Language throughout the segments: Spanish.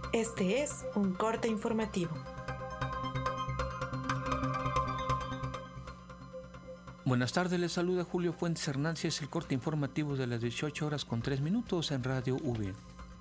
Este es un corte informativo. Buenas tardes, les saluda Julio Fuentes Hernández, el corte informativo de las 18:03 en Radio V.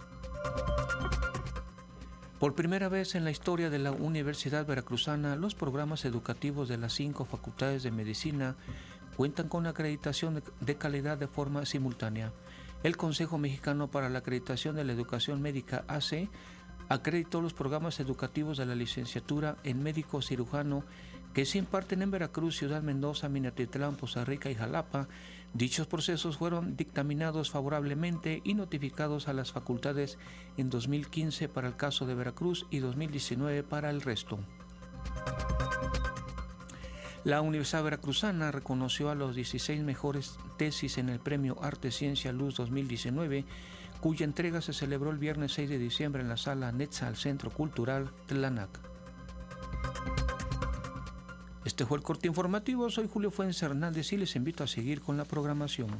Por primera vez en la historia de la Universidad Veracruzana, los programas educativos de las 5 facultades de medicina cuentan con acreditación de calidad de forma simultánea. El Consejo Mexicano para la Acreditación de la Educación Médica, AC, acreditó los programas educativos de la licenciatura en médico cirujano que se imparten en Veracruz, Ciudad Mendoza, Minatitlán, Poza Rica y Jalapa. Dichos procesos fueron dictaminados favorablemente y notificados a las facultades en 2015 para el caso de Veracruz y 2019 para el resto. La Universidad Veracruzana reconoció a los 16 mejores tesis en el Premio Arte, Ciencia, Luz 2019, cuya entrega se celebró el viernes 6 de diciembre en la Sala Netza, al Centro Cultural Tlanac. Este fue el corte informativo. Soy Julio Fuentes Hernández y les invito a seguir con la programación.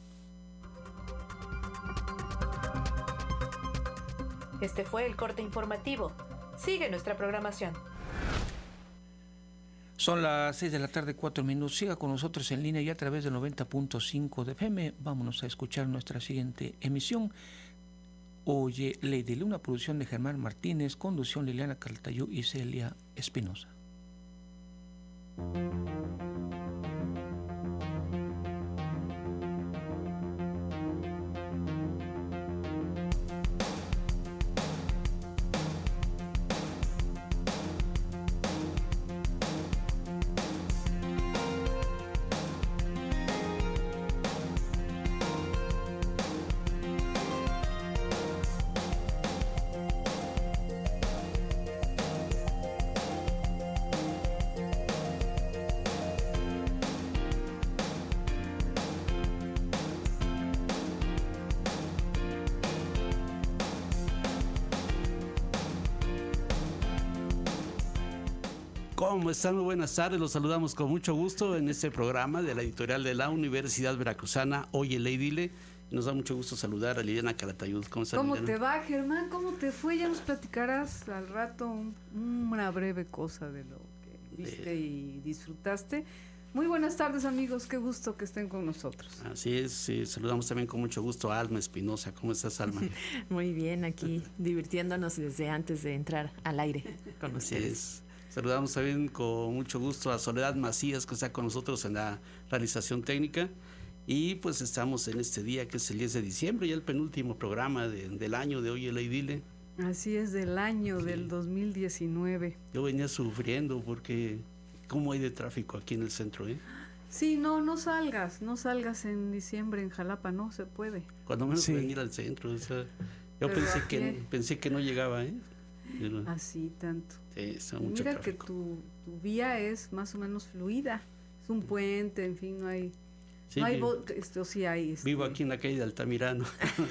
Este fue el corte informativo. Sigue nuestra programación. Son las 6 de la tarde, 4 minutos. Siga con nosotros en línea y a través del 90.5 de FM. Vámonos a escuchar nuestra siguiente emisión. Oye, Lady Lee, una producción de Germán Martínez, conducción Liliana Calatayud y Celia Espinosa. ¿Cómo están? Muy buenas tardes, los saludamos con mucho gusto en este programa de la editorial de la Universidad Veracruzana, Oye, Ley Dile. Nos da mucho gusto saludar a Liliana Calatayud. ¿Cómo estás, ¿Cómo Liliana? te va, Germán? ¿Cómo te fue? Ya nos platicarás al rato una breve cosa de lo que viste y disfrutaste. Muy buenas tardes, amigos, qué gusto que estén con nosotros. Así es, sí, saludamos también con mucho gusto a Alma Espinosa. ¿Cómo estás, Alma? Muy bien, aquí divirtiéndonos desde antes de entrar al aire con ustedes. Así es. Saludamos también con mucho gusto a Soledad Macías, que está con nosotros en la realización técnica. Y pues estamos en este día que es el 10 de diciembre, ya el penúltimo programa del año de Oye, Ley Dile. Así es, del año del 2019. Yo venía sufriendo porque cómo hay de tráfico aquí en el centro, ¿eh? Sí, no salgas en diciembre en Jalapa, no se puede. Cuando menos venir al centro, o sea, yo pensé que no llegaba, ¿eh? Pero, así tanto. Sí, está mucho Mira tráfico. que tu vía es más o menos fluida, es un puente, en fin, no hay... Sí, no hay esto sí hay. Vivo aquí en la calle de Altamirano.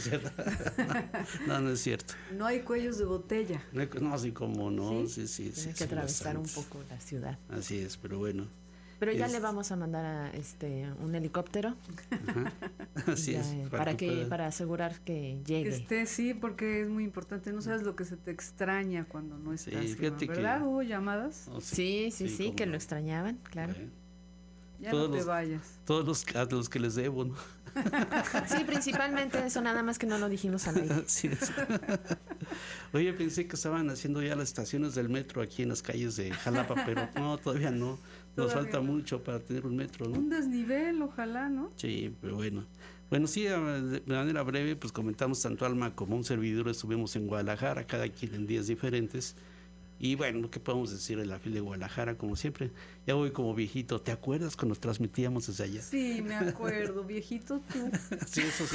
No es cierto. No hay cuellos de botella. No, así como no. Sí. Tiene que atravesar un poco la ciudad. Así es, pero bueno. Pero ya le vamos a mandar un helicóptero. Ajá. Así ya, es. para asegurar que llegue. Que esté, sí, porque es muy importante. No sabes lo que se te extraña cuando no estás. Sí, fíjate ¿verdad? que... ¿Hubo llamadas? Oh, sí, que no. lo extrañaban, claro. Ya no te vayas. Todos los que les debo, ¿no? Sí, principalmente eso, nada más que no lo dijimos al aire. Sí, oye, pensé que estaban haciendo ya las estaciones del metro aquí en las calles de Jalapa, pero no, todavía no. Nos falta mucho para tener un metro, ¿no? Un desnivel, ojalá, ¿no? Sí, pero bueno. Bueno, sí, de manera breve, pues comentamos, tanto Alma como un servidor estuvimos en Guadalajara, cada quien en días diferentes. Y bueno, ¿qué podemos decir de la fila de Guadalajara? Como siempre, ya voy como viejito. ¿Te acuerdas cuando transmitíamos desde allá? Sí, me acuerdo, viejito tú. Sí, eso sí.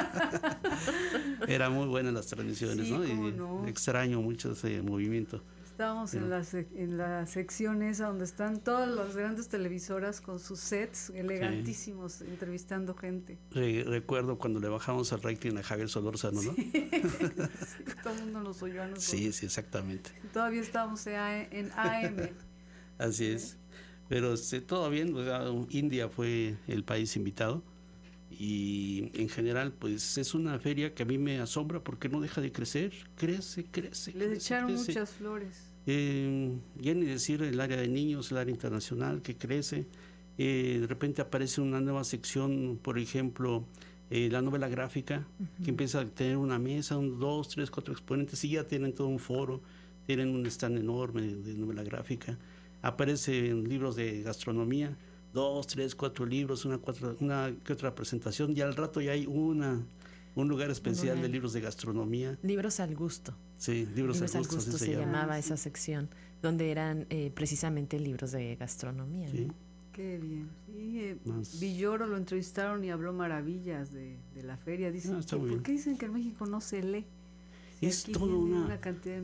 Eran muy buenas las transmisiones, sí, ¿no? ¿cómo Y no? Extraño mucho ese movimiento. Estábamos en la sección esa donde están todas las grandes televisoras con sus sets elegantísimos, entrevistando gente. Recuerdo cuando le bajamos el rating a Javier Solórzano, ¿no? Sí, todo el mundo nos oyó a nosotros. Sí, exactamente. Todavía estábamos en AM. Así es. Pero todo bien, o sea, India fue el país invitado Y en general, pues es una feria que a mí me asombra porque no deja de crecer, crece. Les echaron muchas flores. Ya ni decir el área de niños, el área internacional que crece. De repente aparece una nueva sección, por ejemplo, la novela gráfica, que empieza a tener una mesa, 2, 3, 4 exponentes, y ya tienen todo un foro, tienen un stand enorme de novela gráfica. Aparecen libros de gastronomía, 2, 3, 4 libros, una que otra presentación, y al rato ya hay un lugar especial de libros de gastronomía. Libros al gusto. Sí, libros al gusto se llamaba esa sección, donde eran precisamente libros de gastronomía. Sí. ¿no? Qué bien. Sí, Villoro lo entrevistaron y habló maravillas de la feria. Dicen, ¿por qué dicen que en México no se lee? Si es toda una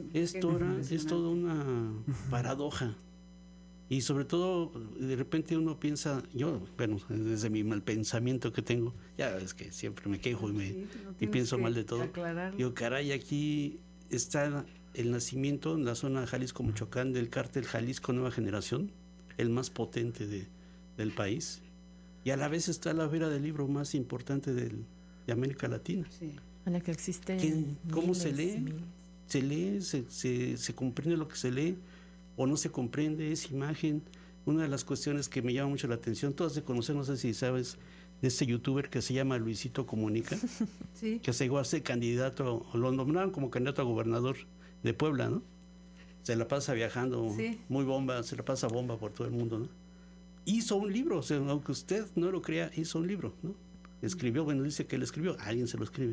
paradoja. Y sobre todo, de repente uno piensa, desde mi mal pensamiento que tengo, ya es que siempre me quejo y pienso mal de todo. Digo, caray, aquí está el nacimiento en la zona de Jalisco, Michoacán, del cártel Jalisco Nueva Generación, el más potente del país, y a la vez está la feria del libro más importante de América Latina. Sí. A la que existe. ¿Cómo se lee? Se lee, se comprende lo que se lee, o no se comprende, es imagen. Una de las cuestiones que me llama mucho la atención, todas de conocer, no sé si sabes, de este youtuber que se llama Luisito Comunica, sí, que se llegó a ser candidato, lo nombraron como candidato a gobernador de Puebla, ¿no? Se la pasa viajando, sí, muy bomba, se la pasa bomba por todo el mundo, ¿no? Hizo un libro, o sea, aunque usted no lo crea, hizo un libro, ¿no? Escribió, dice que él escribió, alguien se lo escribe.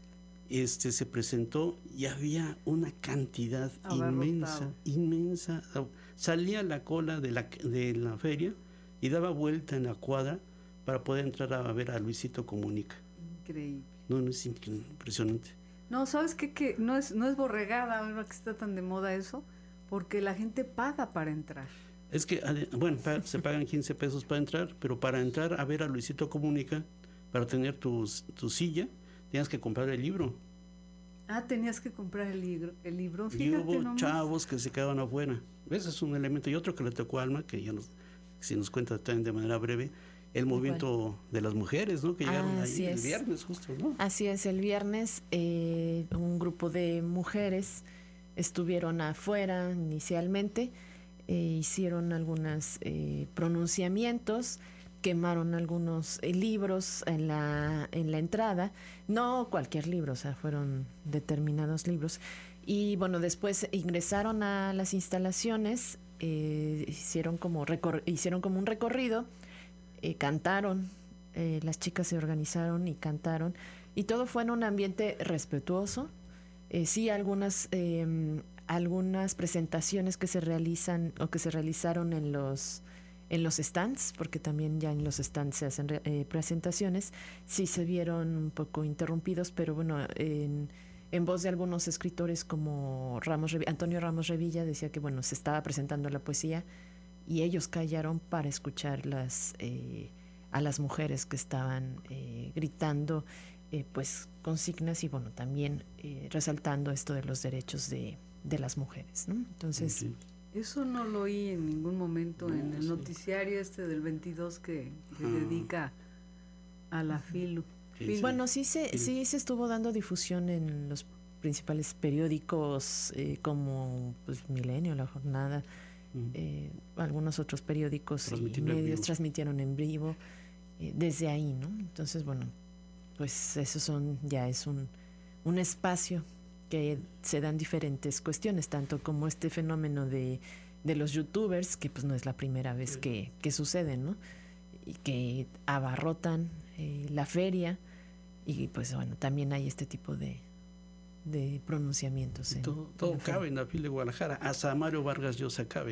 Se presentó y había una cantidad inmensa. Salía la cola de la feria y daba vuelta en la cuadra para poder entrar a ver a Luisito Comunica. Increíble. No, es impresionante. No, ¿sabes qué? Que no es borregada ahora que está tan de moda eso, porque la gente paga para entrar. Es que, se pagan 15 pesos para entrar, pero para entrar a ver a Luisito Comunica, para tener tu silla, tenías que comprar el libro. Tenías que comprar el libro. Fíjate, y hubo nomás chavos que se quedaban afuera. Ese es un elemento. Y otro que le tocó a Alma, que si nos cuenta también de manera breve, el movimiento de las mujeres, ¿no? Que llegaron ahí el viernes justo, ¿no? Así es, el viernes un grupo de mujeres estuvieron afuera inicialmente, hicieron algunos pronunciamientos, quemaron algunos libros en la entrada, no cualquier libro, o sea, fueron determinados libros. Y bueno, después ingresaron a las instalaciones, hicieron como un recorrido, cantaron, las chicas se organizaron y cantaron, y todo fue en un ambiente respetuoso. Sí, algunas presentaciones que se realizan o que se realizaron en los stands, porque también ya en los stands se hacen presentaciones, sí se vieron un poco interrumpidos, pero bueno, en voz de algunos escritores como Antonio Ramos Revilla decía que bueno, se estaba presentando la poesía y ellos callaron para escuchar a las mujeres que estaban gritando pues consignas y bueno, también resaltando esto de los derechos de las mujeres, ¿no? Entonces... Sí. Eso no lo oí en ningún momento en el noticiario del 22 que se dedica a la FILU. Bueno, sí se estuvo dando difusión en los principales periódicos como pues, Milenio, La Jornada, algunos otros periódicos y medios transmitieron en vivo desde ahí, ¿no? Entonces, bueno, pues eso es un espacio que se dan diferentes cuestiones, tanto como este fenómeno de los youtubers, que pues no es la primera vez que sucede, ¿no? Y que abarrotan la feria, y pues bueno, también hay este tipo de pronunciamientos. Todo cabe en la fila de Guadalajara, hasta Mario Vargas Llosa cabe.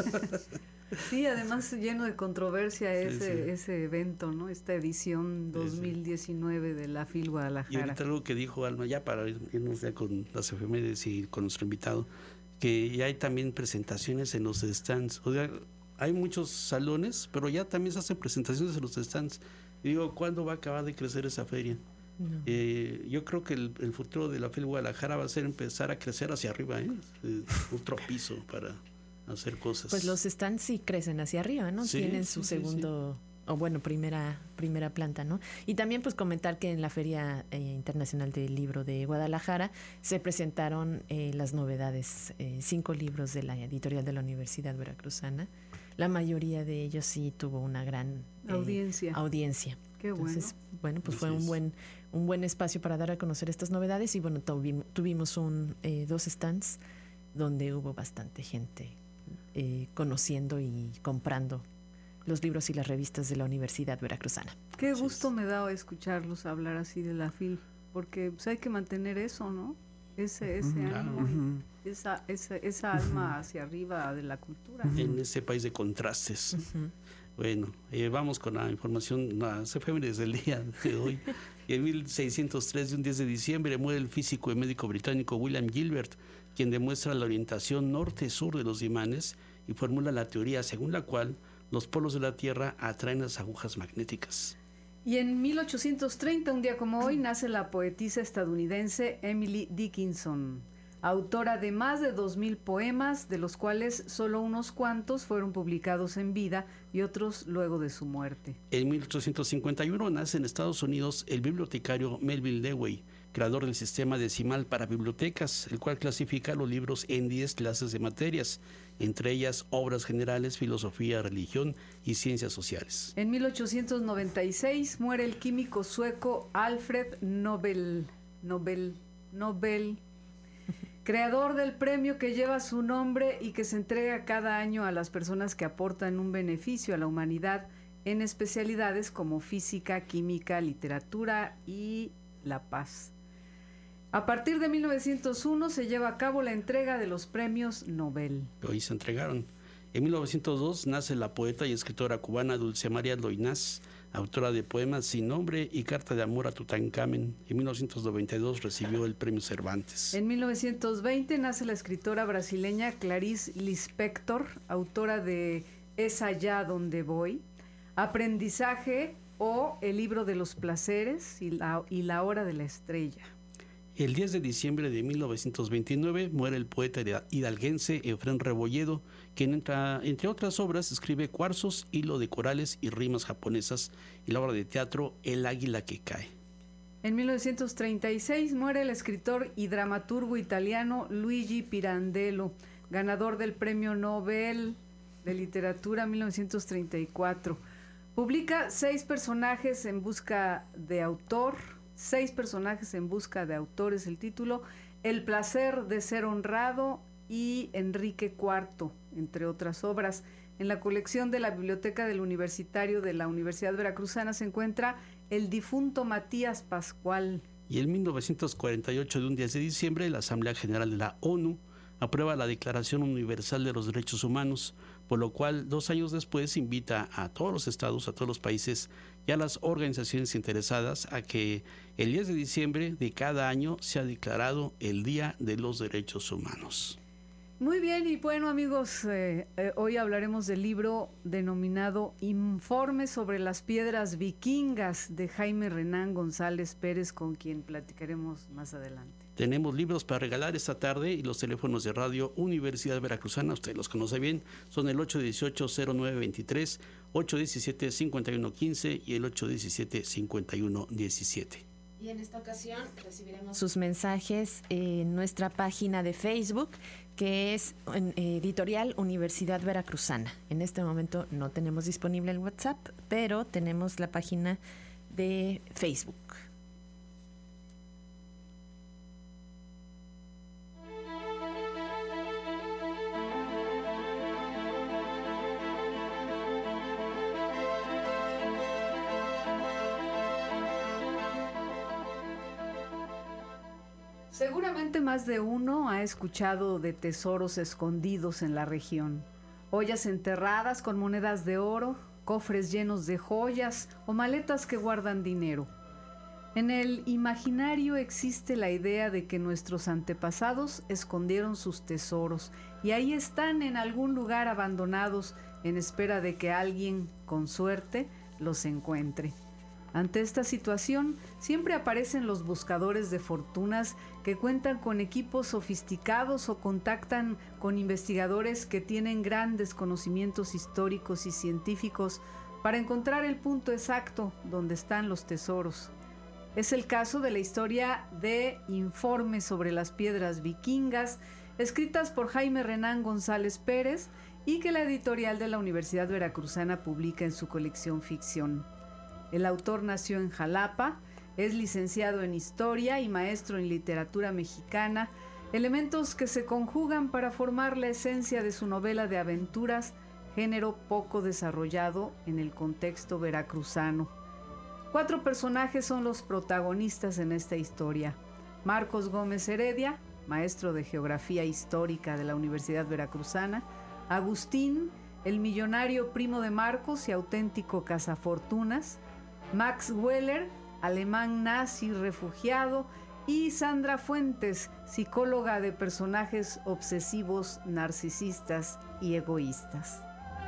Sí, además lleno de controversia ese evento, ¿no? Esta edición 2019 de la FIL Guadalajara. Y ahorita algo que dijo Alma, ya para irnos ya con las efemérides y con nuestro invitado, que ya hay también presentaciones en los stands. O sea, hay muchos salones, pero ya también se hacen presentaciones en los stands. Y digo, ¿cuándo va a acabar de crecer esa feria? No. Yo creo que el futuro de la FIL Guadalajara va a ser empezar a crecer hacia arriba, otro piso para hacer cosas. Pues los stands sí crecen hacia arriba, ¿no? Sí, tienen su segundo o bueno, primera planta, ¿no? Y también pues comentar que en la Feria Internacional del Libro de Guadalajara se presentaron las novedades, 5 libros de la editorial de la Universidad Veracruzana. La mayoría de ellos sí tuvo una gran audiencia. Qué bueno. Entonces, bueno, pues fue un buen espacio para dar a conocer estas novedades y bueno, tuvimos 2 stands donde hubo bastante gente conociendo y comprando los libros y las revistas de la Universidad Veracruzana. Qué gusto me da escucharlos hablar así de la FIL, porque pues, hay que mantener eso, ¿no? Ese ánimo, esa alma hacia arriba de la cultura. En ese país de contrastes. Bueno, vamos con la información, las efemérides del día de hoy. En 1603, de un 10 de diciembre, muere el físico y médico británico William Gilbert, quien demuestra la orientación norte-sur de los imanes y formula la teoría según la cual los polos de la Tierra atraen las agujas magnéticas. Y en 1830, un día como hoy, nace la poetisa estadounidense Emily Dickinson, autora de más de 2,000 poemas, de los cuales solo unos cuantos fueron publicados en vida y otros luego de su muerte. En 1851 nace en Estados Unidos el bibliotecario Melville Dewey, creador del sistema decimal para bibliotecas, el cual clasifica los libros en 10 clases de materias, entre ellas obras generales, filosofía, religión y ciencias sociales. En 1896 muere el químico sueco Alfred Nobel, creador del premio que lleva su nombre y que se entrega cada año a las personas que aportan un beneficio a la humanidad en especialidades como física, química, literatura y la paz. A partir de 1901 se lleva a cabo la entrega de los premios Nobel. Hoy se entregaron. En 1902 nace la poeta y escritora cubana Dulce María Loynaz, autora de poemas Sin nombre y Carta de amor a Tutankamen. En 1992 recibió el premio Cervantes. En 1920 nace la escritora brasileña Clarice Lispector, autora de Es allá donde voy, Aprendizaje o El libro de los placeres y la hora de la estrella. El 10 de diciembre de 1929 muere el poeta hidalguense Efrén Rebolledo, quien entre otras obras escribe Cuarzos, hilo de corales y rimas japonesas, y la obra de teatro El águila que cae. En 1936 muere el escritor y dramaturgo italiano Luigi Pirandello, ganador del Premio Nobel de Literatura 1934. Publica 6 personajes en busca de autor. 6 personajes en busca de autores, el título, El placer de ser honrado y Enrique IV, entre otras obras. En la colección de la Biblioteca del Universitario de la Universidad Veracruzana se encuentra El difunto Matías Pascual. Y en 1948, de un 10 de diciembre, la Asamblea General de la ONU aprueba la Declaración Universal de los Derechos Humanos, por lo cual 2 años después invita a todos los estados, a todos los países y a las organizaciones interesadas a que el 10 de diciembre de cada año sea declarado el Día de los Derechos Humanos. Muy bien, y bueno amigos, hoy hablaremos del libro denominado Informe sobre las piedras vikingas de Jaime Renán González Pérez, con quien platicaremos más adelante. Tenemos libros para regalar esta tarde y los teléfonos de Radio Universidad Veracruzana, usted los conoce bien, son el 818-0923, 817-5115 y el 817-5117. Y en esta ocasión recibiremos sus mensajes en nuestra página de Facebook, que es Editorial Universidad Veracruzana. En este momento no tenemos disponible el WhatsApp, pero tenemos la página de Facebook. Seguramente más de uno ha escuchado de tesoros escondidos en la región, ollas enterradas con monedas de oro, cofres llenos de joyas o maletas que guardan dinero. En el imaginario existe la idea de que nuestros antepasados escondieron sus tesoros y ahí están en algún lugar abandonados en espera de que alguien, con suerte, los encuentre. Ante esta situación, siempre aparecen los buscadores de fortunas que cuentan con equipos sofisticados o contactan con investigadores que tienen grandes conocimientos históricos y científicos para encontrar el punto exacto donde están los tesoros. Es el caso de la historia de Informe sobre las piedras vikingas, escritas por Jaime Renán González Pérez y que la editorial de la Universidad Veracruzana publica en su colección Ficción. El autor nació en Jalapa, es licenciado en Historia y maestro en Literatura Mexicana, elementos que se conjugan para formar la esencia de su novela de aventuras, género poco desarrollado en el contexto veracruzano. 4 personajes son los protagonistas en esta historia. Marcos Gómez Heredia, maestro de Geografía Histórica de la Universidad Veracruzana; Agustín, el millonario primo de Marcos y auténtico cazafortunas; Max Weller, alemán nazi refugiado; y Sandra Fuentes, psicóloga de personajes obsesivos, narcisistas y egoístas.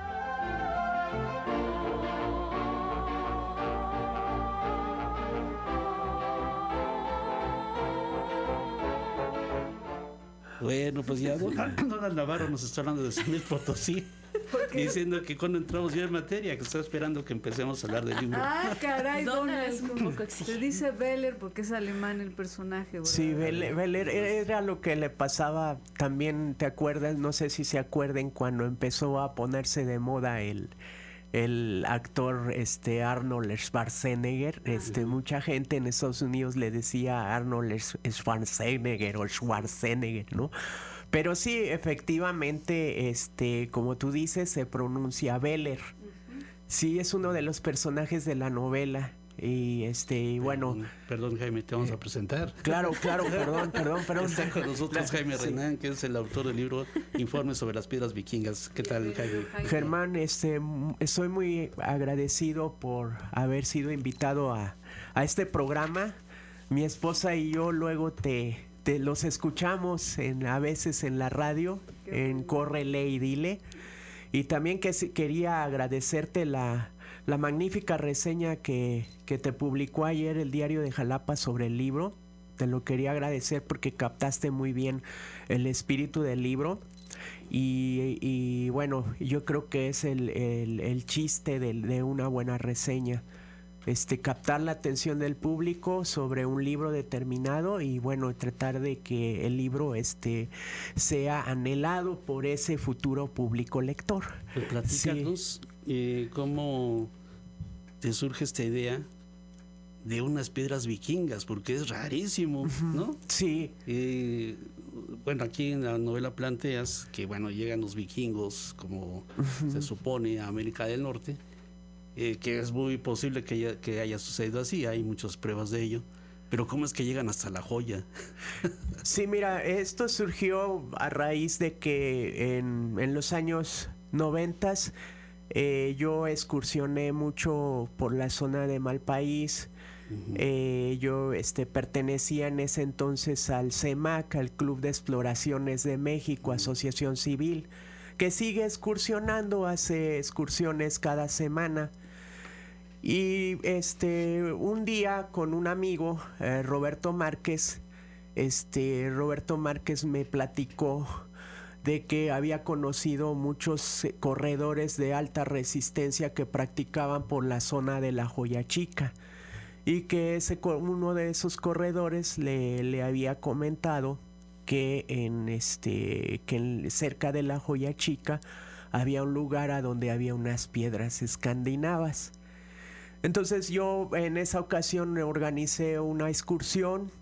Bueno, pues ya Donald Navarro nos está hablando de San Luis Potosí, diciendo que cuando entramos ya en materia, que está esperando que empecemos a hablar del libro. Ah, caray, Donald Donald. es un poco exigente. Se dice Weller porque es alemán el personaje, ¿verdad? Sí, Weller era lo que le pasaba también, ¿te acuerdas? No sé si se acuerden cuando empezó a ponerse de moda el actor Arnold Schwarzenegger. Mucha gente en Estados Unidos le decía Arnold Schwarzenegger o Schwarzenegger, ¿no? Pero sí, efectivamente, como tú dices, se pronuncia Weller. Sí, es uno de los personajes de la novela. Y bueno. Perdón, Jaime, te vamos a presentar. Claro, perdón. Está con nosotros Jaime Renán, que es el autor del libro Informe sobre las piedras vikingas. ¿Qué tal, Jaime? Germán, estoy muy agradecido por haber sido invitado a este programa. Mi esposa y yo luego te los escuchamos a veces en la radio, en Córrele y Dile. Y también quería agradecerte la magnífica reseña que te publicó ayer el Diario de Jalapa sobre el libro. Te lo quería agradecer porque captaste muy bien el espíritu del libro. Y bueno, yo creo que es el chiste de una buena reseña. Captar la atención del público sobre un libro determinado y bueno, tratar de que el libro sea anhelado por ese futuro público lector. Pues platícanos cómo te surge esta idea de unas piedras vikingas, porque es rarísimo, ¿no? Sí. Bueno, aquí en la novela planteas que bueno, llegan los vikingos, como se supone, a América del Norte. Que es muy posible que haya sucedido así, hay muchas pruebas de ello, pero ¿cómo es que llegan hasta La Joya? Sí, mira, esto surgió a raíz de que en los años 90 yo excursioné mucho por la zona de Malpaís. Yo pertenecía en ese entonces al CEMAC, al Club de Exploraciones de México, Asociación Civil, que sigue excursionando, hace excursiones cada semana. Y un día con un amigo, Roberto Márquez, Roberto Márquez me platicó de que había conocido muchos corredores de alta resistencia que practicaban por la zona de La Joya Chica y que uno de esos corredores le había comentado que cerca de La Joya Chica había un lugar a donde había unas piedras escandinavas. Entonces yo en esa ocasión organicé una excursión,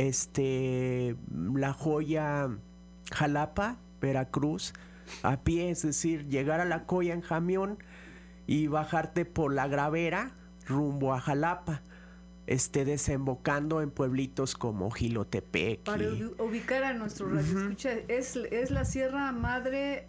La Joya Jalapa, Veracruz, a pie, es decir, llegar a La Joya en camión y bajarte por La Gravera rumbo a Jalapa, desembocando en pueblitos como Jilotepec. Para ubicar a nuestro radioescucha, es la Sierra Madre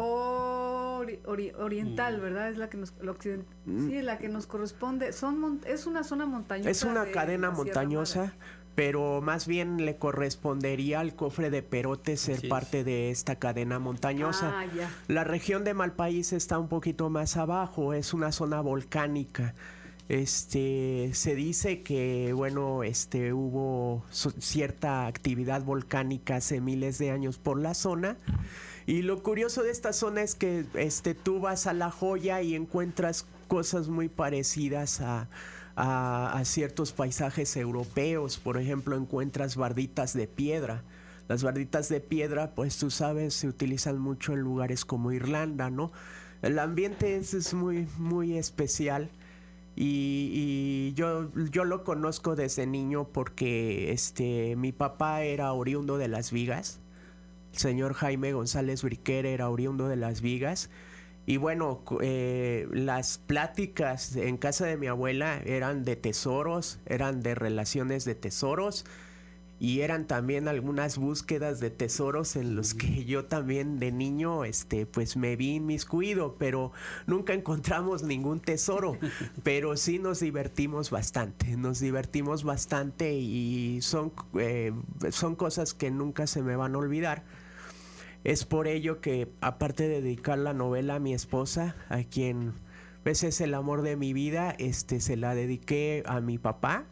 oriental, ¿verdad? Es la que la que nos corresponde. Es una zona montañosa. Es una cadena montañosa, pero más bien le correspondería al Cofre de Perote ser parte de esta cadena montañosa. Ya. La región de Malpaís está un poquito más abajo, es una zona volcánica. Se dice que bueno, hubo cierta actividad volcánica hace miles de años por la zona. Y lo curioso de esta zona es que tú vas a La Joya y encuentras cosas muy parecidas a ciertos paisajes europeos. Por ejemplo, encuentras barditas de piedra. Las barditas de piedra, pues tú sabes, se utilizan mucho en lugares como Irlanda, ¿no? El ambiente es muy, muy especial. Y yo lo conozco desde niño porque mi papá era oriundo de Las Vigas. El señor Jaime González Briquer era oriundo de Las Vigas. Y bueno, las pláticas en casa de mi abuela eran de tesoros, eran de relaciones de tesoros, y eran también algunas búsquedas de tesoros en los que yo también de niño pues me vi inmiscuido, pero nunca encontramos ningún tesoro, pero sí nos divertimos bastante y son cosas que nunca se me van a olvidar. Es por ello que, aparte de dedicar la novela a mi esposa, a quien pues es el amor de mi vida, se la dediqué a mi papá,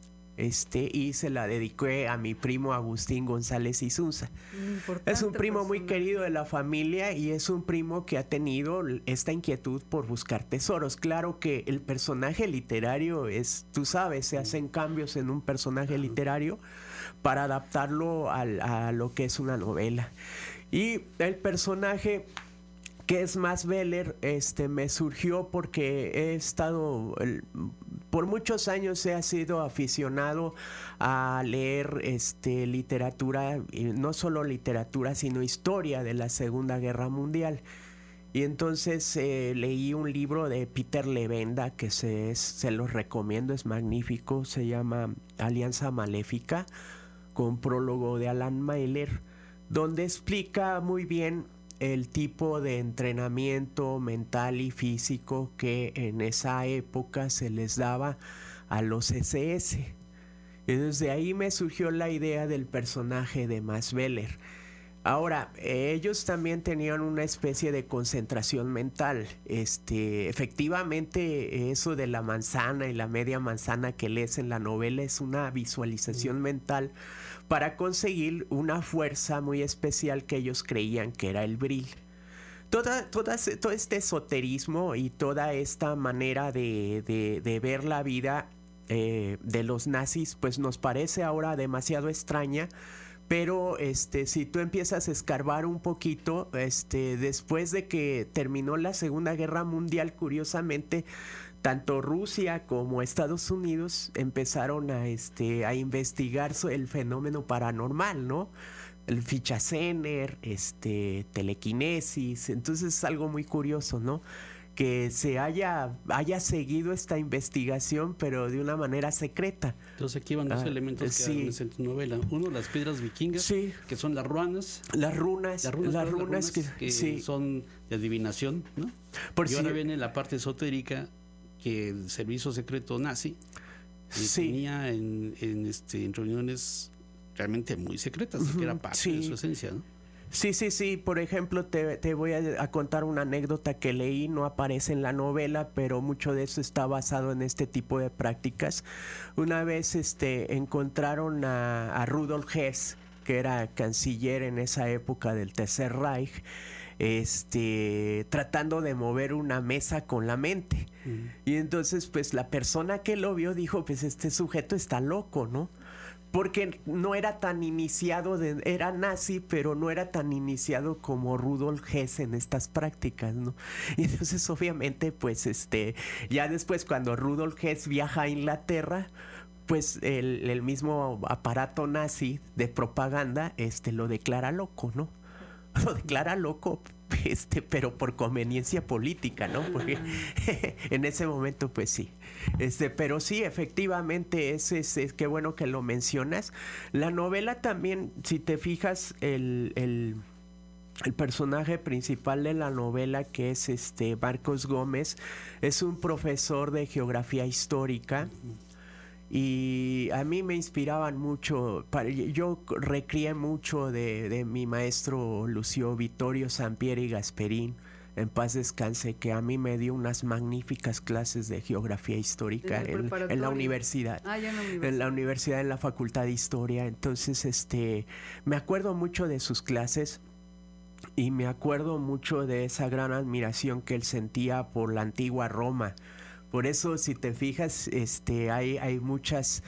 y se la dediqué a mi primo Agustín González Isunza. Es un primo muy querido de la familia y es un primo que ha tenido esta inquietud por buscar tesoros. Claro que el personaje literario tú sabes, se hacen cambios en un personaje literario para adaptarlo a lo que es una novela. Y el personaje que es Max Weller, me surgió porque he estado, por muchos años he sido aficionado a leer literatura, y no solo literatura, sino historia de la Segunda Guerra Mundial. Y entonces leí un libro de Peter Levenda que se los recomiendo, es magnífico, se llama Alianza Maléfica, con prólogo de Alan Mailer, donde explica muy bien el tipo de entrenamiento mental y físico que en esa época se les daba a los SS. Y desde ahí me surgió la idea del personaje de Max Weller. Ahora, ellos también tenían una especie de concentración mental. Efectivamente, eso de la manzana y la media manzana que lees en la novela es una visualización mental para conseguir una fuerza muy especial que ellos creían que era el Vril. Todo este esoterismo y toda esta manera de ver la vida de los nazis, pues nos parece ahora demasiado extraña. Pero si tú empiezas a escarbar un poquito, después de que terminó la Segunda Guerra Mundial, curiosamente, tanto Rusia como Estados Unidos empezaron a investigar el fenómeno paranormal, ¿no? El Ficha-Zener, telequinesis. Entonces es algo muy curioso, ¿no? Que se haya seguido esta investigación, pero de una manera secreta. Entonces aquí van dos elementos que hay en tu novela. Uno, las piedras vikingas, que son las runas. Las runas que son de adivinación, ¿no? Y ahora viene la parte esotérica, que el servicio secreto nazi tenía en reuniones realmente muy secretas, que era parte de su esencia, ¿no? Sí. Por ejemplo, te voy a contar una anécdota que leí, no aparece en la novela, pero mucho de eso está basado en este tipo de prácticas. Una vez encontraron a Rudolf Hess, que era canciller en esa época del Tercer Reich, tratando de mover una mesa con la mente. Y entonces, pues la persona que lo vio dijo, pues este sujeto está loco, ¿no? Porque no era tan iniciado, era nazi, pero no era tan iniciado como Rudolf Hess en estas prácticas, ¿no? Y entonces, obviamente, pues ya después cuando Rudolf Hess viaja a Inglaterra, pues el mismo aparato nazi de propaganda lo declara loco, ¿no? Lo declara loco, pero por conveniencia política, ¿no? Porque en ese momento, pues sí. Pero sí, efectivamente, qué bueno que lo mencionas. La novela también, si te fijas, el personaje principal de la novela, que es Marcos Gómez, es un profesor de geografía histórica. Y a mí me inspiraban mucho, yo recrié mucho de mi maestro Lucio Vittorio Sampieri Gasperín, en paz descanse, que a mí me dio unas magníficas clases de geografía histórica en la universidad. En la universidad, en la Facultad de Historia. Entonces, me acuerdo mucho de sus clases. y me acuerdo mucho de esa gran admiración que él sentía por la antigua Roma. Por eso, si te fijas, hay muchas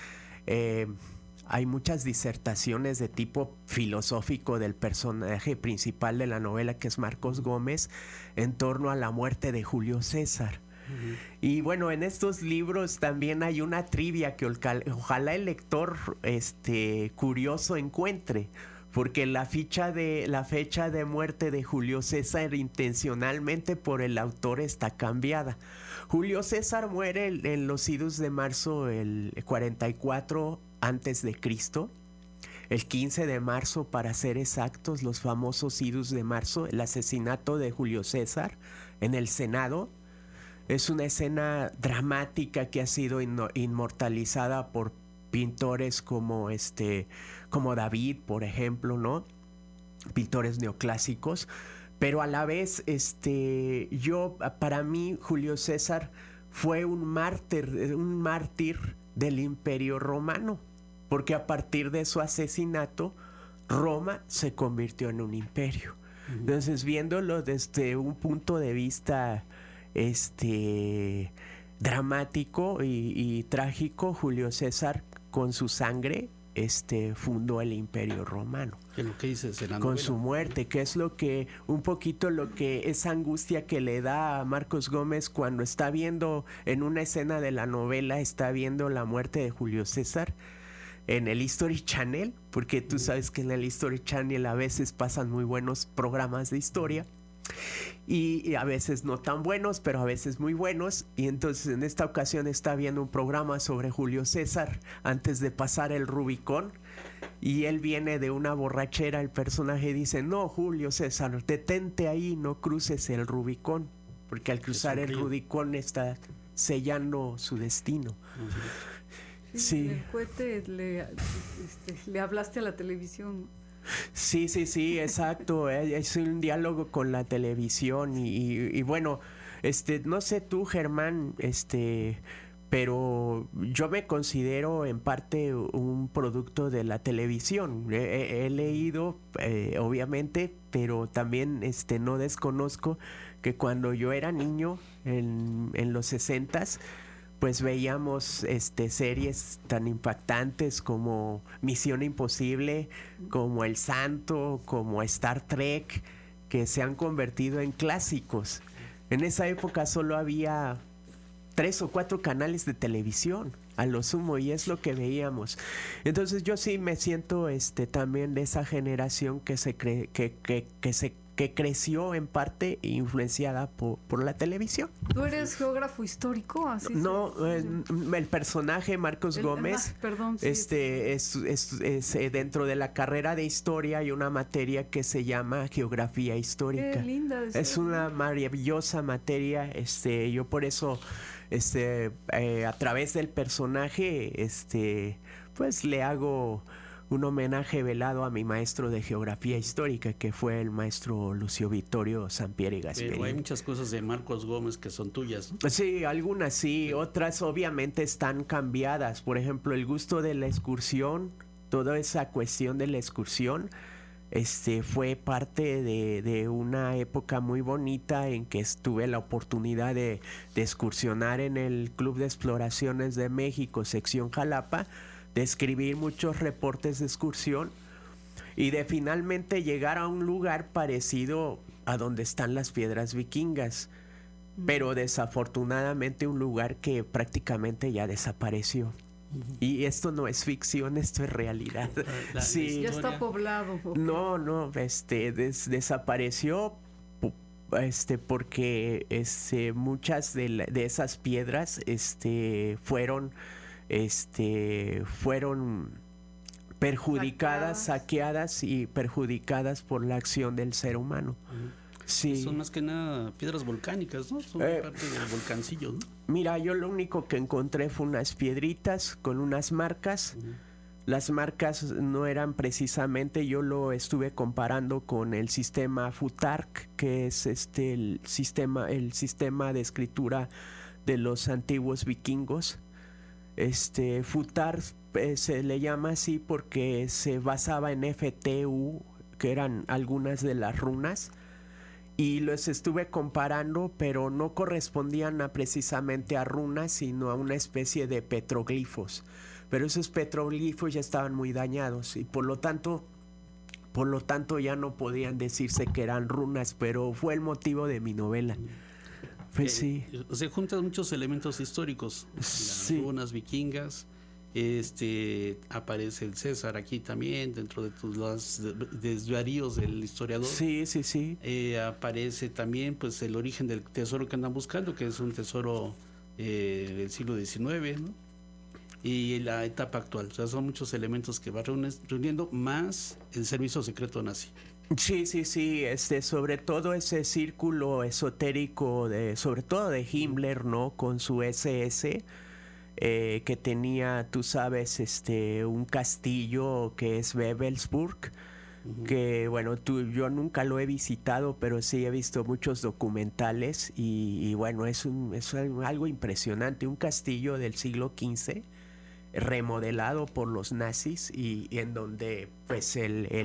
disertaciones de tipo filosófico del personaje principal de la novela, que es Marcos Gómez, en torno a la muerte de Julio César. Uh-huh. Y bueno, en estos libros también hay una trivia que ojalá el lector curioso encuentre, porque la fecha de muerte de Julio César intencionalmente por el autor está cambiada. Julio César muere en los idus de marzo el 44 antes de Cristo, el 15 de marzo para ser exactos, los famosos idus de marzo, el asesinato de Julio César en el Senado. Es una escena dramática que ha sido inmortalizada por pintores como David, por ejemplo, ¿no? Pintores neoclásicos. Pero a la vez, para mí, Julio César fue un mártir del Imperio Romano, porque a partir de su asesinato, Roma se convirtió en un imperio. Uh-huh. Entonces, viéndolo desde un punto de vista dramático y trágico, Julio César, con su sangre, fundó el Imperio Romano. ¿Qué es lo que dices en la con novela? Su muerte, que es un poquito esa angustia que le da a Marcos Gómez cuando está viendo en una escena de la novela, está viendo la muerte de Julio César en el History Channel, porque tú sabes que en el History Channel a veces pasan muy buenos programas de historia y a veces no tan buenos, pero a veces muy buenos. Y entonces en esta ocasión está viendo un programa sobre Julio César antes de pasar el Rubicón, y él viene de una borrachera. El personaje dice: no, Julio César, detente ahí, no cruces el Rubicón, porque al cruzar el Rubicón está sellando su destino. Uh-huh. Sí. En el cohete le hablaste a la televisión. Sí, exacto. Es un diálogo con la televisión y bueno, no sé tú, Germán, pero yo me considero en parte un producto de la televisión. He leído, obviamente, pero también no desconozco que cuando yo era niño, en los 60s, pues veíamos series tan impactantes como Misión Imposible, como El Santo, como Star Trek, que se han convertido en clásicos. En esa época solo había 3 o 4 canales de televisión, a lo sumo, y es lo que veíamos. Entonces yo sí me siento también de esa generación que creció en parte influenciada por la televisión. ¿Tú eres geógrafo histórico? ¿Así no, el personaje Marcos Gómez, perdón, sí. es dentro de la carrera de historia hay una materia que se llama geografía histórica. Qué linda. Es una maravillosa materia. Yo por eso, a través del personaje, pues le hago un homenaje velado a mi maestro de geografía histórica, que fue el maestro Lucio Vittorio Sampieri Gasperini. Pero hay muchas cosas de Marcos Gómez que son tuyas, ¿no? Sí, algunas sí, otras obviamente están cambiadas. Por ejemplo, el gusto de la excursión, toda esa cuestión de la excursión, fue parte de una época muy bonita en que tuve la oportunidad de excursionar en el Club de Exploraciones de México, sección Jalapa, de escribir muchos reportes de excursión y de finalmente llegar a un lugar parecido a donde están las piedras vikingas, pero desafortunadamente un lugar que prácticamente ya desapareció. Y esto no es ficción, esto es realidad. Sí. Ya está poblado. Okay. No, desapareció porque muchas de esas piedras fueron perjudicadas, saqueadas y perjudicadas por la acción del ser humano. Sí. Son más que nada piedras volcánicas, ¿no? Son parte del volcancillo, ¿no? Mira, yo lo único que encontré fue unas piedritas con unas marcas. Las marcas no eran precisamente, yo lo estuve comparando con el sistema Futark, que es el sistema de escritura de los antiguos vikingos. Futark se le llama así porque se basaba en FTU, que eran algunas de las runas, y los estuve comparando, pero no correspondían precisamente a runas, sino a una especie de petroglifos. Pero esos petroglifos ya estaban muy dañados y por lo tanto ya no podían decirse que eran runas, pero fue el motivo de mi novela. Pues sí. Se juntan muchos elementos históricos, las runas vikingas. Aparece el César aquí también dentro de los desvaríos del historiador. Sí. Aparece también pues el origen del tesoro que andan buscando, que es un tesoro del siglo XIX, ¿no? Y la etapa actual. O sea, son muchos elementos que va reuniendo, más el servicio secreto nazi. Sí, sobre todo ese círculo esotérico sobre todo de Himmler, ¿no? Con su SS. Que tenía, tú sabes, un castillo que es Wewelsburg, que bueno, yo nunca lo he visitado, pero sí he visto muchos documentales y bueno, es algo impresionante, un castillo del siglo XV remodelado por los nazis y en donde pues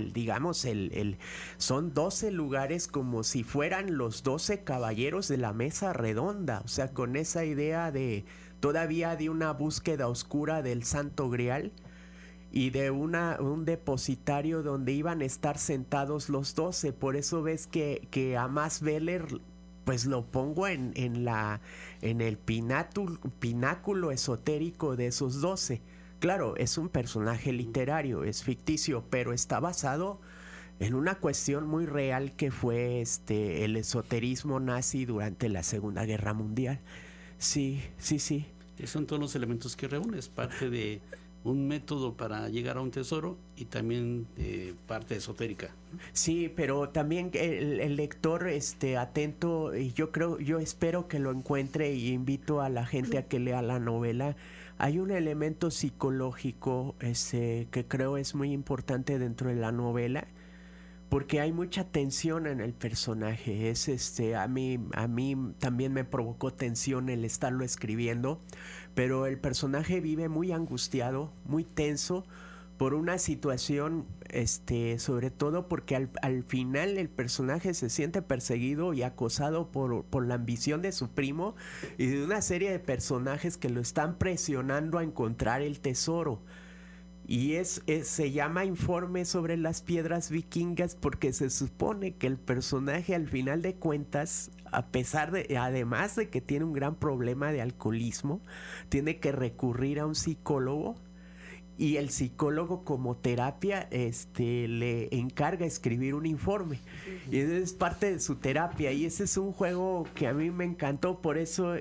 son 12 lugares como si fueran los 12 caballeros de la mesa redonda, o sea, con esa idea todavía de una búsqueda oscura del Santo Grial y de un depositario donde iban a estar sentados los 12. Por eso ves que a Max Weller pues lo pongo en el pináculo esotérico de esos 12. Claro, es un personaje literario, es ficticio, pero está basado en una cuestión muy real que fue el esoterismo nazi durante la Segunda Guerra Mundial. Sí. Son todos los elementos que reúnes, parte de un método para llegar a un tesoro y también parte esotérica. Sí, pero también el lector atento, y yo espero que lo encuentre y invito a la gente a que lea la novela. Hay un elemento psicológico que creo es muy importante dentro de la novela, porque hay mucha tensión en el personaje. A mí también me provocó tensión el estarlo escribiendo, pero el personaje vive muy angustiado, muy tenso por una situación, sobre todo porque al final el personaje se siente perseguido y acosado por la ambición de su primo y de una serie de personajes que lo están presionando a encontrar el tesoro. Y se llama Informe sobre las piedras vikingas porque se supone que el personaje al final de cuentas, además de que tiene un gran problema de alcoholismo, tiene que recurrir a un psicólogo y el psicólogo como terapia le encarga escribir un informe. Y eso es parte de su terapia y ese es un juego que a mí me encantó, por eso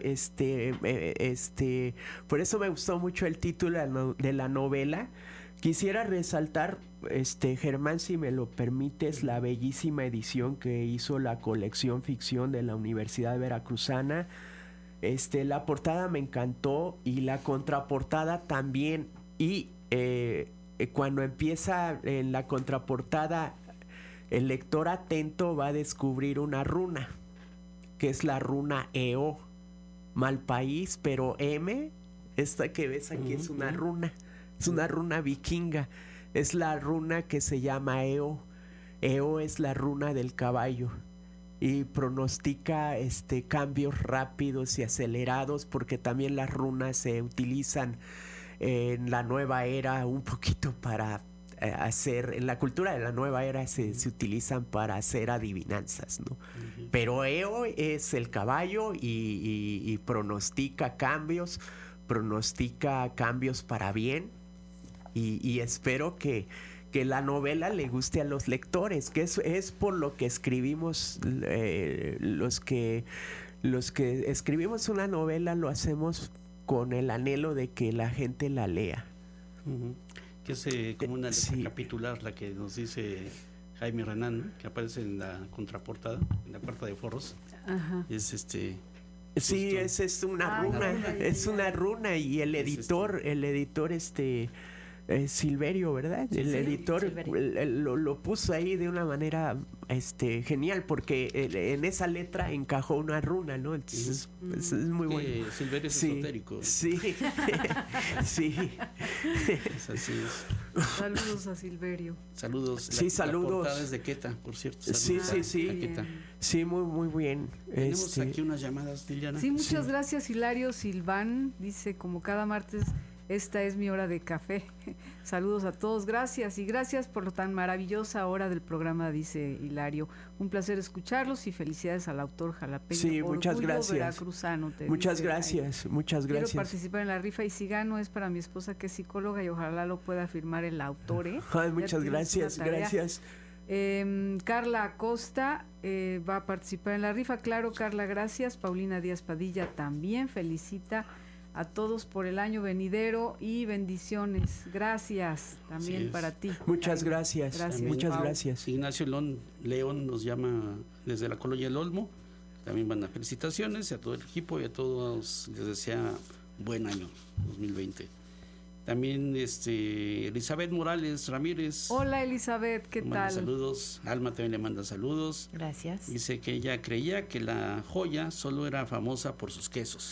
por eso me gustó mucho el título de la novela. Quisiera resaltar, Germán, si me lo permites, la bellísima edición que hizo la colección Ficción de la Universidad Veracruzana. La portada me encantó y la contraportada también. Y cuando empieza en la contraportada, el lector atento va a descubrir una runa, que es la runa EO, mal país, pero M, esta que ves aquí es una runa. Es una runa vikinga, es la runa que se llama Eo. Eo es la runa del caballo y pronostica cambios rápidos y acelerados, porque también las runas se utilizan en la nueva era un poquito para en la cultura de la nueva era se utilizan para hacer adivinanzas, ¿no? Pero Eo es el caballo y pronostica cambios para bien. Y espero que la novela le guste a los lectores, que es por lo que escribimos, los que escribimos una novela lo hacemos con el anhelo de que la gente la lea. Que es como una letra capitular la que nos dice Jaime Renán, ¿no? Que aparece en la contraportada, en la carta de forros. Ajá. Es Sí, es una runa, es una runa y el editor Silverio, ¿verdad? El editor lo puso ahí de una manera genial, porque en esa letra encajó una runa, ¿no? Entonces es muy bueno. Silverio es esotérico. Sí, sí. Es así es. Saludos a Silverio. Saludos. Sí, saludos. La portada es de Queta, por cierto. Sí. Queta. Sí, muy bien. Tenemos aquí unas llamadas, Liliana. Sí, muchas gracias, Hilario Silván. Dice, como cada martes, esta es mi hora de café. Saludos a todos, gracias. Y gracias por lo tan maravillosa hora del programa, dice Hilario. Un placer escucharlos y felicidades al autor jalapeño. Sí, muchas gracias. Veracruzano, muchas gracias. Quiero participar en la rifa y si gano es para mi esposa que es psicóloga y ojalá lo pueda firmar el autor. Ay, muchas gracias. Carla Acosta va a participar en la rifa. Claro, Carla, gracias. Paulina Díaz Padilla también felicita a todos por el año venidero y bendiciones. Gracias también para ti. Muchas gracias. Muchas Pau, gracias. Ignacio León nos llama desde la colonia El Olmo. También van a felicitaciones a todo el equipo y a todos les desea buen año 2020. También Elizabeth Morales Ramírez. Hola Elizabeth, ¿qué tal? Saludos. Alma también le manda saludos. Gracias. Dice que ella creía que la joya solo era famosa por sus quesos.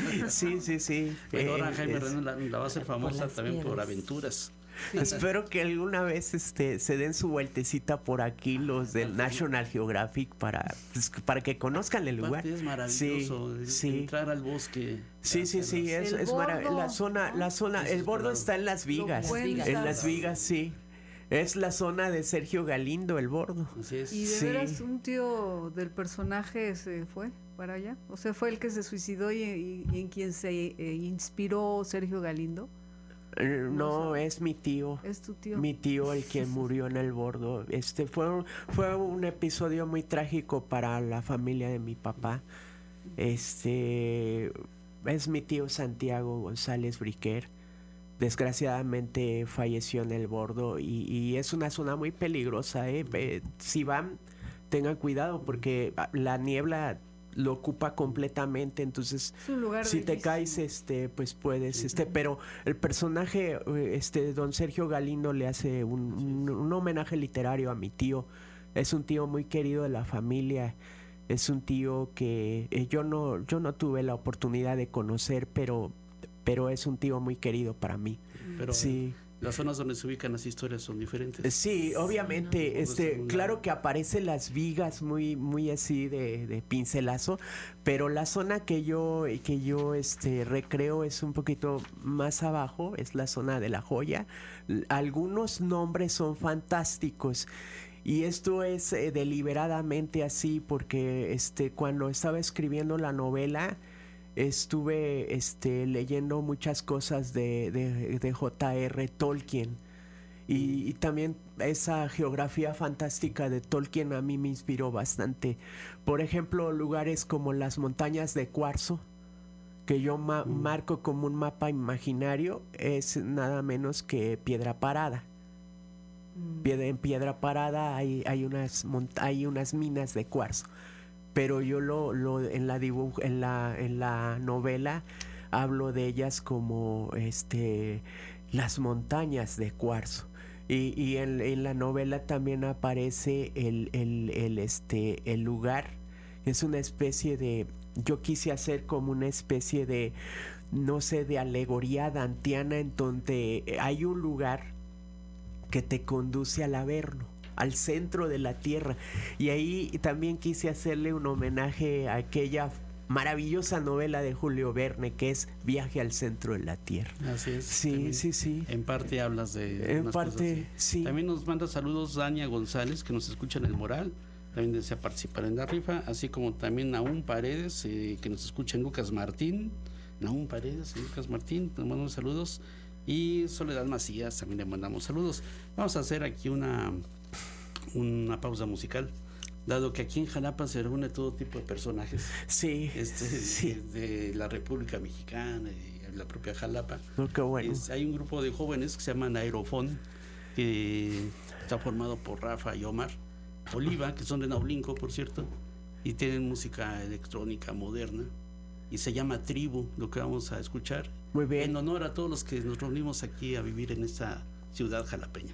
Sí. Pero ahora Jaime Renón la va a hacer famosa también por aventuras. Sí. Espero que alguna vez se den su vueltecita por aquí los del National Geographic para que conozcan el lugar. Es maravilloso entrar al bosque. Sí, es maravilloso. La zona, el bordo está en Las Vigas. En Las Vigas, sí. Es la zona de Sergio Galindo, el bordo. Así es. ¿Y de veras un tío del personaje se fue para allá? O sea, ¿fue el que se suicidó y en quien se inspiró Sergio Galindo? No, es mi tío. ¿Es tu tío? Mi tío el que murió en el bordo. Fue un episodio muy trágico para la familia de mi papá. Es mi tío Santiago González Briquer. Desgraciadamente falleció en el bordo y es una zona muy peligrosa. Si van, tengan cuidado porque la niebla lo ocupa completamente, entonces si te caes pues puedes pero el personaje don Sergio Galindo le hace un homenaje literario a mi tío. Es un tío muy querido de la familia, es un tío que yo no tuve la oportunidad de conocer, pero es un tío muy querido para mí. Pero sí. Las zonas donde se ubican las historias son diferentes. Sí, obviamente, claro que aparecen Las Vigas muy así de pincelazo, pero la zona que yo recreo es un poquito más abajo, es la zona de La Joya. Algunos nombres son fantásticos. Y esto es deliberadamente así porque cuando estaba escribiendo la novela estuve leyendo muchas cosas de J.R. Tolkien y también esa geografía fantástica de Tolkien a mí me inspiró bastante. Por ejemplo, lugares como las montañas de cuarzo, que yo marco como un mapa imaginario, es nada menos que Piedra Parada. En Piedra Parada hay unas minas de cuarzo. Pero yo en la novela hablo de ellas como las montañas de cuarzo y en la novela también aparece el lugar. Es una especie de, yo quise hacer como una especie de, no sé, de alegoría dantiana en donde hay un lugar que te conduce al Averno, al centro de la tierra, y ahí también quise hacerle un homenaje a aquella maravillosa novela de Julio Verne que es Viaje al centro de la tierra. Así es. Sí, también, sí. En parte hablas de en parte, sí. También nos manda saludos Dania González, que nos escucha en El Moral, también desea participar en la rifa, así como también Nahum Paredes, que nos escucha en Lucas Martín. Nahum Paredes, en Lucas Martín, nos mandamos saludos. Y Soledad Macías, también le mandamos saludos. Vamos a hacer aquí una pausa musical, dado que aquí en Jalapa se reúne todo tipo de personajes. Sí, sí. De la República Mexicana y la propia Jalapa. Oh, qué bueno. Hay un grupo de jóvenes que se llaman Aerofón, que está formado por Rafa y Omar Oliva, que son de Naulinco, por cierto, y tienen música electrónica moderna, y se llama Tribu, lo que vamos a escuchar. Muy bien. En honor a todos los que nos reunimos aquí a vivir en esta ciudad jalapeña.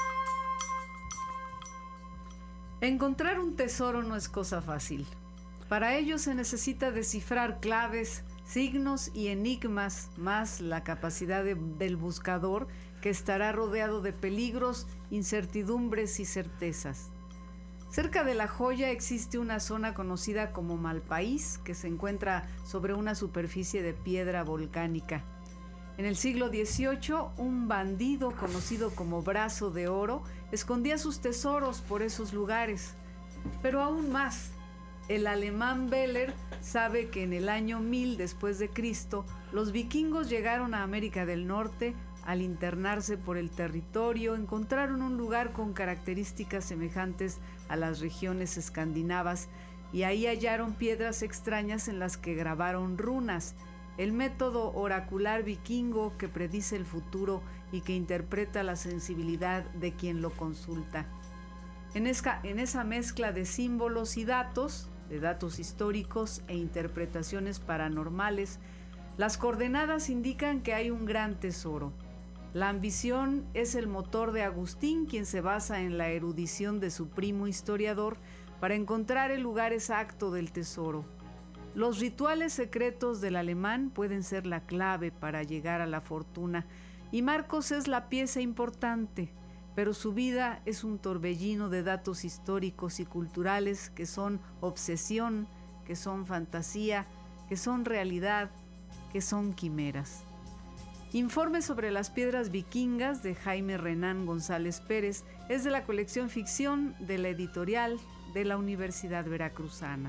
Encontrar un tesoro no es cosa fácil. Para ello se necesita descifrar claves, signos y enigmas, más la capacidad del buscador, que estará rodeado de peligros, incertidumbres y certezas. Cerca de la joya existe una zona conocida como Malpaís, que se encuentra sobre una superficie de piedra volcánica. En el siglo XVIII, un bandido conocido como Brazo de Oro escondía sus tesoros por esos lugares. Pero aún más, el alemán Beller sabe que en el año 1000 después de Cristo, los vikingos llegaron a América del Norte. Al internarse por el territorio, encontraron un lugar con características semejantes a las regiones escandinavas y ahí hallaron piedras extrañas en las que grabaron runas, el método oracular vikingo que predice el futuro y que interpreta la sensibilidad de quien lo consulta. En esa mezcla de símbolos y datos, de datos históricos e interpretaciones paranormales, las coordenadas indican que hay un gran tesoro. La ambición es el motor de Agustín, quien se basa en la erudición de su primo historiador para encontrar el lugar exacto del tesoro. Los rituales secretos del alemán pueden ser la clave para llegar a la fortuna, y Marcos es la pieza importante, pero su vida es un torbellino de datos históricos y culturales que son obsesión, que son fantasía, que son realidad, que son quimeras. Informe sobre las piedras vikingas de Jaime Renán González Pérez es de la colección Ficción de la editorial de la Universidad Veracruzana.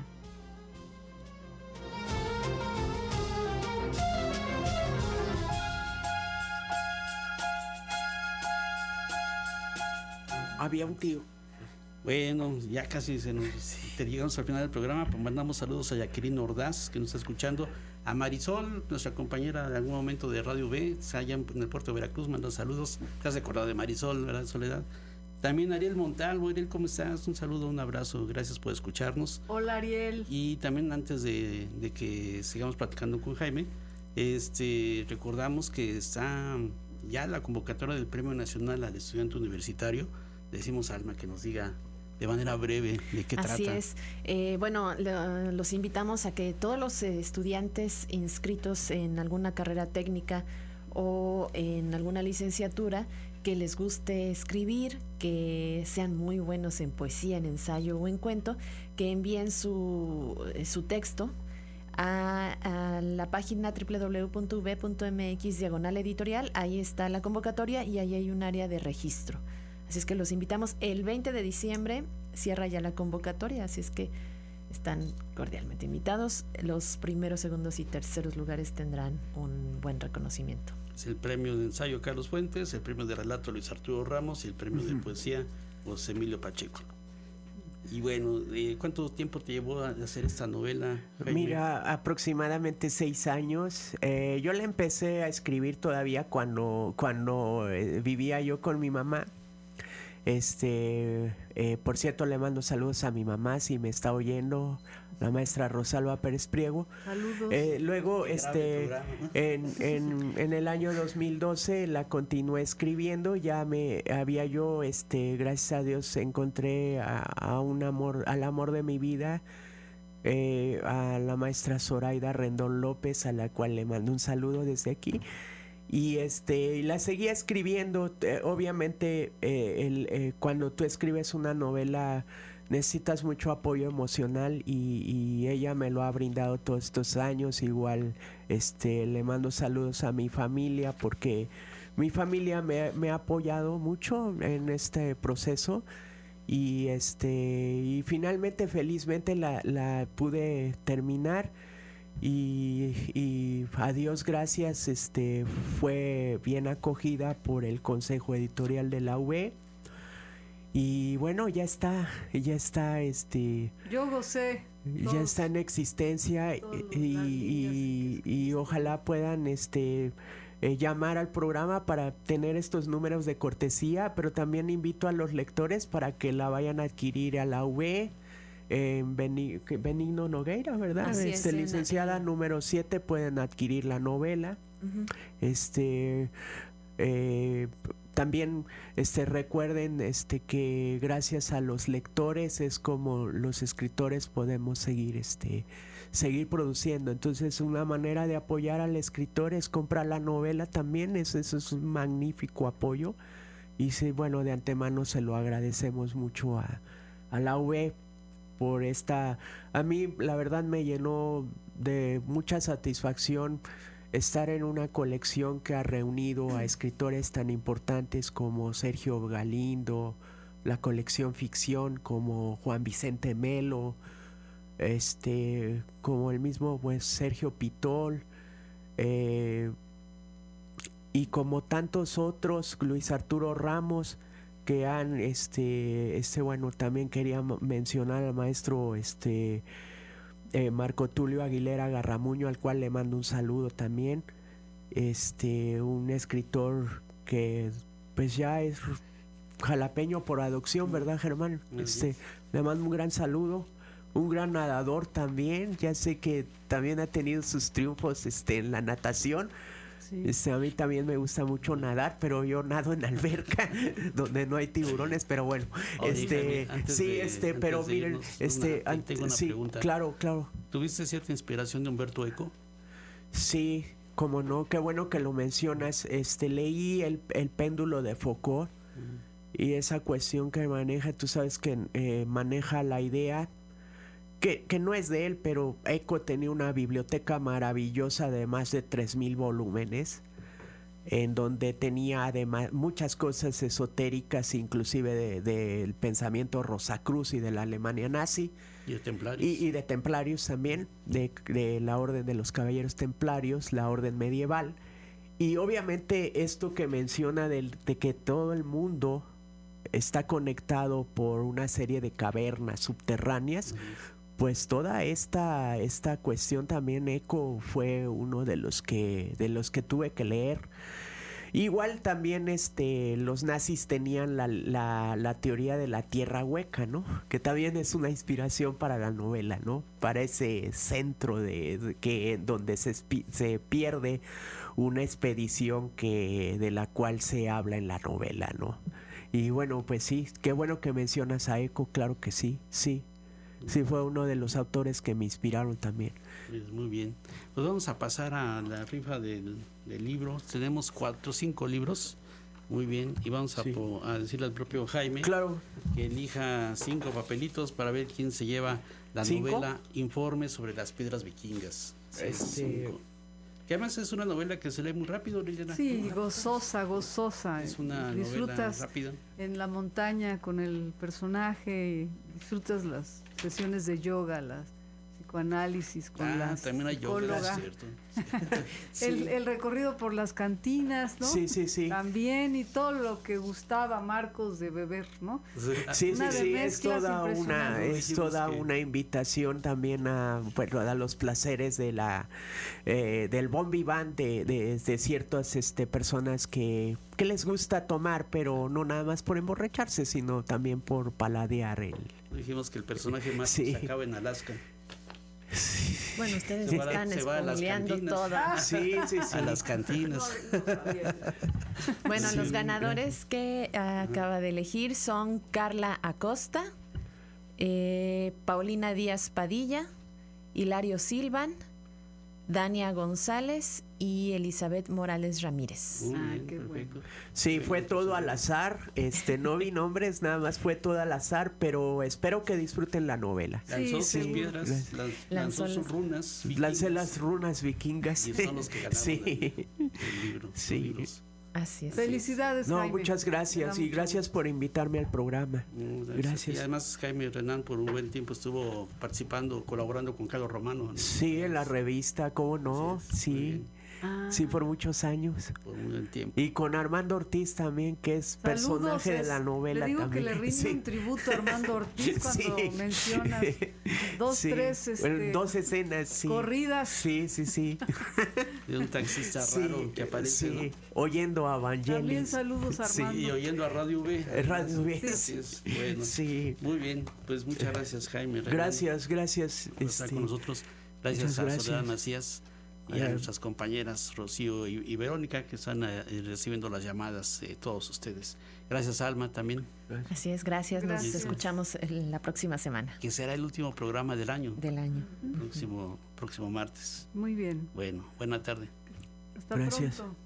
Había un tío. Bueno, ya casi llegamos al final del programa, pues mandamos saludos a Jacqueline Ordaz, que nos está escuchando, a Marisol, nuestra compañera de algún momento de Radio B, allá en el puerto de Veracruz, manda saludos. ¿Te has acordado de Marisol, verdad, Soledad? También Ariel Montalvo. Ariel, ¿cómo estás? Un saludo, un abrazo, gracias por escucharnos. Hola, Ariel. Y también antes de que sigamos platicando con Jaime, recordamos que está ya la convocatoria del Premio Nacional al Estudiante Universitario. Le decimos a Alma que nos diga de manera breve de qué trata. Así es. Bueno, los invitamos a que todos los estudiantes inscritos en alguna carrera técnica o en alguna licenciatura que les guste escribir, que sean muy buenos en poesía, en ensayo o en cuento, que envíen su texto a la página www.v.mx/editorial. Ahí está la convocatoria y ahí hay un área de registro. Así es que los invitamos. El 20 de diciembre cierra ya la convocatoria, así es que están cordialmente invitados. Los primeros, segundos y terceros lugares tendrán un buen reconocimiento. Es el premio de ensayo Carlos Fuentes, el premio de relato Luis Arturo Ramos y el premio de poesía José Emilio Pacheco. Y bueno, ¿cuánto tiempo te llevó a hacer esta novela, Jaime? Mira, aproximadamente 6 años. Yo la empecé a escribir todavía cuando vivía yo con mi mamá. Por cierto, le mando saludos a mi mamá si me está oyendo, la maestra Rosalba Pérez Priego. Saludos. Luego, en el año 2012 la continué escribiendo. Ya había yo, gracias a Dios, encontré al amor de mi vida, a la maestra Zoraida Rendón López, a la cual le mando un saludo desde aquí. Y la seguía escribiendo. Obviamente, cuando tú escribes una novela necesitas mucho apoyo emocional y ella me lo ha brindado todos estos años. Igual le mando saludos a mi familia, porque mi familia me ha apoyado mucho en este proceso. Y finalmente, felizmente, la pude terminar. Y a Dios gracias, fue bien acogida por el Consejo Editorial de la UB. Y bueno, ya está, Yo gocé. Ya está en existencia y ojalá puedan llamar al programa para tener estos números de cortesía, pero también invito a los lectores para que la vayan a adquirir a la UB. Benigno Nogueira, ¿verdad? Así es, licenciada número 7, pueden adquirir la novela. también recuerden que gracias a los lectores es como los escritores podemos seguir produciendo. Entonces una manera de apoyar al escritor es comprar la novela también, eso es un magnífico apoyo. Y sí, bueno, de antemano se lo agradecemos mucho a la UB por esta. A mí la verdad me llenó de mucha satisfacción estar en una colección que ha reunido a escritores tan importantes como Sergio Galindo, la colección ficción como Juan Vicente Melo, como el mismo pues Sergio Pitol, y como tantos otros, Luis Arturo Ramos, que han bueno, también quería mencionar al maestro Marco Tulio Aguilera Garramuño, al cual le mando un saludo también, un escritor que pues ya es jalapeño por adopción, ¿verdad, Germán? Le mando un gran saludo. Un gran nadador también, ya sé que también ha tenido sus triunfos en la natación. Sí. A mí también me gusta mucho nadar, pero yo nado en alberca donde no hay tiburones, pero bueno, pero miren, tengo una pregunta. Claro. ¿Tuviste cierta inspiración de Humberto Eco? Sí, como no, qué bueno que lo mencionas. Leí el péndulo de Foucault y esa cuestión que maneja, tú sabes que maneja la idea que no es de él, pero Eco tenía una biblioteca maravillosa de más de 3,000 volúmenes, en donde tenía además muchas cosas esotéricas, inclusive del pensamiento Rosacruz y de la Alemania nazi. Y de templarios. Y de templarios también, de la orden de los caballeros templarios, la orden medieval. Y obviamente esto que menciona de que todo el mundo está conectado por una serie de cavernas subterráneas, pues toda esta cuestión también Eco fue uno de los que tuve que leer. Igual también los nazis tenían la teoría de la tierra hueca, ¿no? Que también es una inspiración para la novela, ¿no? Para ese centro donde se pierde una expedición de la cual se habla en la novela, ¿no? Y bueno, pues sí, qué bueno que mencionas a Eco, claro que sí. Sí, fue uno de los autores que me inspiraron también. Pues muy bien. Pues vamos a pasar a la rifa del libro. Tenemos 4 o 5 libros. Muy bien. Y vamos a decirle al propio Jaime que elija 5 papelitos para ver quién se lleva la novela Informe sobre las piedras vikingas. Que además es una novela que se lee muy rápido, Liliana. Sí, gozosa. Es una novela rápida. En la montaña con el personaje, disfrutas las sesiones de yoga, las psicoanálisis con la también hay yoga, ¿cierto? El recorrido por las cantinas, ¿no? Sí. También, y todo lo que gustaba Marcos de beber, ¿no? Sí, es toda una invitación también a los placeres de del bon vivant de ciertas ciertas personas que les gusta tomar, pero no nada más por emborracharse, sino también por paladear Dijimos que el personaje más se acaba en Alaska. Sí. Bueno, ustedes están spoileando todas. Sí. A las cantinas. Bueno, los ganadores que acaba de elegir son Carla Acosta, Paulina Díaz Padilla, Hilario Silvan, Dania González y Elizabeth Morales Ramírez. Qué bueno. Sí, fue todo al azar. No vi nombres, nada más fue todo al azar, pero espero que disfruten la novela. Lanzó sus piedras, lanzó sus runas vikingas. Lancé las runas vikingas. Y son los que ganaron el libro. Sí. Así es. Felicidades, No, Jaime. muchas gracias y gracias por invitarme al programa. Gracias. Y además Jaime Renán por un buen tiempo estuvo participando, colaborando con Carlos Romano, ¿no? Sí, en la revista, ¿cómo no? Sí. Sí, por muchos años. Por un buen tiempo. Y con Armando Ortiz también, que es personaje de la novela. Le digo también. Que le rinde un tributo a Armando Ortiz cuando mencionas 2 escenas corridas. Sí. De un taxista raro que aparece, ¿no? Oyendo a Vangelis. También saludos a Armando. Sí, y oyendo a Radio V. Radio V. Así es. Bueno. Sí. Muy bien, pues muchas gracias, Jaime Renán, Gracias. por estar con nosotros. Gracias a Soledad Macías y a nuestras compañeras Rocío y Verónica, que están recibiendo las llamadas de todos ustedes. Gracias, Alma, también. Así es, gracias. Nos Gracias. escuchamos la próxima semana. Que será el último programa del año, Del año. próximo martes. Muy bien. Bueno, buena tarde. Hasta Gracias. pronto.